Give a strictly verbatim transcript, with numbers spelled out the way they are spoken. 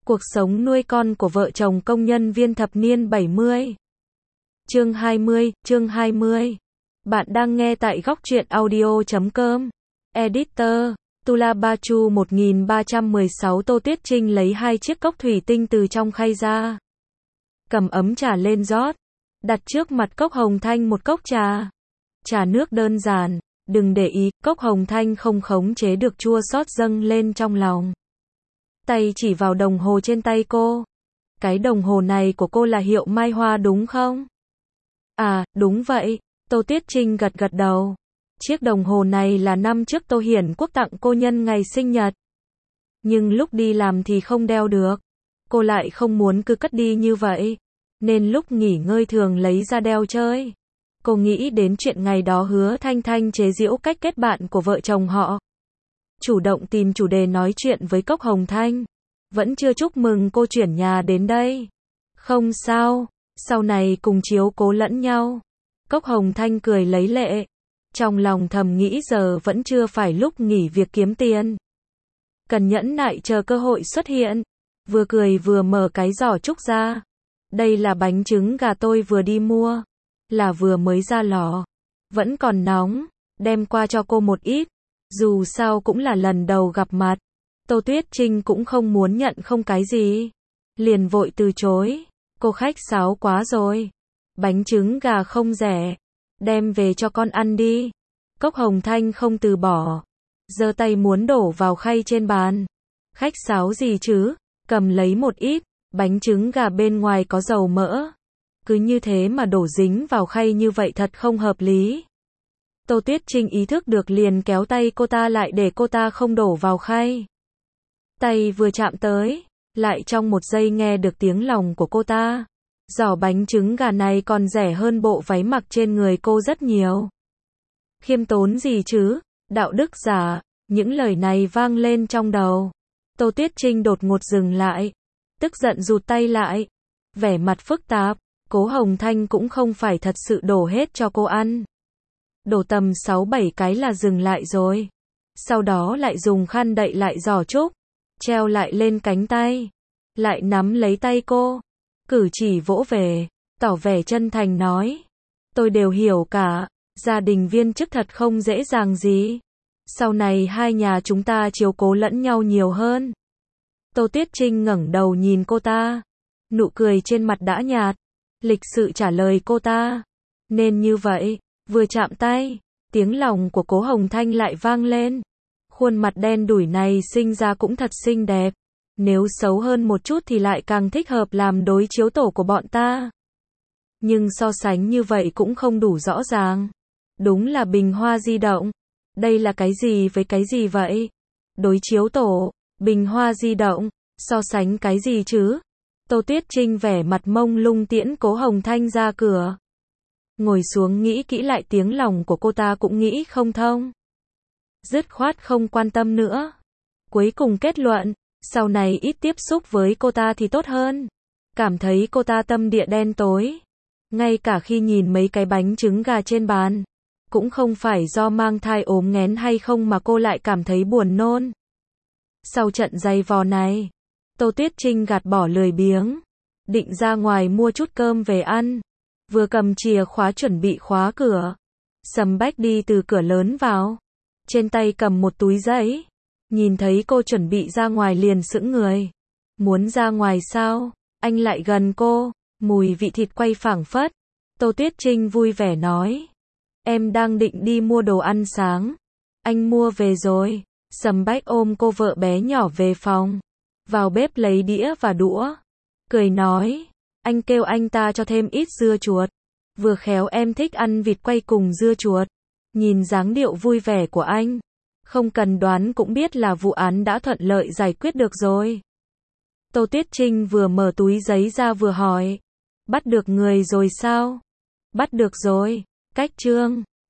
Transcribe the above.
Cuộc sống nuôi con của vợ chồng công nhân viên thập niên bảy mươi. Chương hai mươi, chương hai mươi. Bạn đang nghe tại góc truyện audio chấm com. Editor, Tula Bachu một nghìn ba trăm mười sáu. Tô Tuyết Trinh lấy hai chiếc cốc thủy tinh từ trong khay ra. Cầm ấm trà lên rót. Đặt trước mặt cốc hồng thanh một cốc trà. Trà nước đơn giản, đừng để ý, cốc hồng thanh không khống chế được chua xót dâng lên trong lòng. Tay chỉ vào đồng hồ trên tay cô. Cái đồng hồ này của cô là hiệu Mai Hoa đúng không? À, đúng vậy. Tô Tuyết Trinh gật gật đầu. Chiếc đồng hồ này là năm trước Tô Hiển Quốc tặng cô nhân ngày sinh nhật. Nhưng lúc đi làm thì không đeo được. Cô lại không muốn cứ cất đi như vậy. Nên lúc nghỉ ngơi thường lấy ra đeo chơi. Cô nghĩ đến chuyện ngày đó Hứa Thanh Thanh chế giễu cách kết bạn của vợ chồng họ. Chủ động tìm chủ đề nói chuyện với Cốc Hồng Thanh. Vẫn chưa chúc mừng cô chuyển nhà đến đây. Không sao, sau này cùng chiếu cố lẫn nhau. Cốc Hồng Thanh cười lấy lệ. Trong lòng thầm nghĩ giờ vẫn chưa phải lúc nghỉ việc kiếm tiền. Cần nhẫn nại chờ cơ hội xuất hiện. Vừa cười vừa mở cái giỏ trúc ra. Đây là bánh trứng gà tôi vừa đi mua. Là vừa mới ra lò. Vẫn còn nóng. Đem qua cho cô một ít. Dù sao cũng là lần đầu gặp mặt. Tô Tuyết Trinh cũng không muốn nhận không cái gì. Liền vội từ chối. Cô khách sáo quá rồi. Bánh trứng gà không rẻ. Đem về cho con ăn đi. Cốc Hồng Thanh không từ bỏ. Giơ tay muốn đổ vào khay trên bàn. Khách sáo gì chứ? Cầm lấy một ít. Bánh trứng gà bên ngoài có dầu mỡ. Cứ như thế mà đổ dính vào khay như vậy thật không hợp lý. Tô Tuyết Trinh ý thức được liền kéo tay cô ta lại để cô ta không đổ vào khay. Tay vừa chạm tới, lại trong một giây nghe được tiếng lòng của cô ta. Giỏ bánh trứng gà này còn rẻ hơn bộ váy mặc trên người cô rất nhiều. Khiêm tốn gì chứ, đạo đức giả, những lời này vang lên trong đầu. Tô Tuyết Trinh đột ngột dừng lại, tức giận rụt tay lại, vẻ mặt phức tạp. Cố Hồng Thanh cũng không phải thật sự đổ hết cho cô ăn. Đổ tầm sáu bảy cái là dừng lại rồi. Sau đó lại dùng khăn đậy lại giỏ trúc, treo lại lên cánh tay, lại nắm lấy tay cô, cử chỉ vỗ về, tỏ vẻ chân thành nói. Tôi đều hiểu cả, gia đình viên chức thật không dễ dàng gì. Sau này hai nhà chúng ta chiếu cố lẫn nhau nhiều hơn. Tô Tuyết Trinh ngẩng đầu nhìn cô ta, nụ cười trên mặt đã nhạt, lịch sự trả lời cô ta. Nên như vậy. Vừa chạm tay, tiếng lòng của Cố Hồng Thanh lại vang lên. Khuôn mặt đen đủi này sinh ra cũng thật xinh đẹp. Nếu xấu hơn một chút thì lại càng thích hợp làm đối chiếu tổ của bọn ta. Nhưng so sánh như vậy cũng không đủ rõ ràng. Đúng là bình hoa di động. Đây là cái gì với cái gì vậy? Đối chiếu tổ, bình hoa di động, so sánh cái gì chứ? Tô Tuyết Trinh vẻ mặt mông lung tiễn Cố Hồng Thanh ra cửa. Ngồi xuống nghĩ kỹ lại tiếng lòng của cô ta cũng nghĩ không thông. Dứt khoát không quan tâm nữa. Cuối cùng kết luận, sau này ít tiếp xúc với cô ta thì tốt hơn. Cảm thấy cô ta tâm địa đen tối. Ngay cả khi nhìn mấy cái bánh trứng gà trên bàn. Cũng không phải do mang thai ốm nghén hay không mà cô lại cảm thấy buồn nôn. Sau trận giày vò này, Tô Tuyết Trinh gạt bỏ lười biếng. Định ra ngoài mua chút cơm về ăn. Vừa cầm chìa khóa chuẩn bị khóa cửa. Sầm Bách đi từ cửa lớn vào. Trên tay cầm một túi giấy. Nhìn thấy cô chuẩn bị ra ngoài liền sững người. Muốn ra ngoài sao? Anh lại gần cô. Mùi vị thịt quay phảng phất. Tô Tuyết Trinh vui vẻ nói. Em đang định đi mua đồ ăn sáng. Anh mua về rồi. Sầm Bách ôm cô vợ bé nhỏ về phòng. Vào bếp lấy đĩa và đũa. Cười nói. Anh kêu anh ta cho thêm ít dưa chuột. Vừa khéo em thích ăn vịt quay cùng dưa chuột. Nhìn dáng điệu vui vẻ của anh. Không cần đoán cũng biết là vụ án đã thuận lợi giải quyết được rồi. Tô Tuyết Trinh vừa mở túi giấy ra vừa hỏi. Bắt được người rồi sao? Bắt được rồi. Cách chương.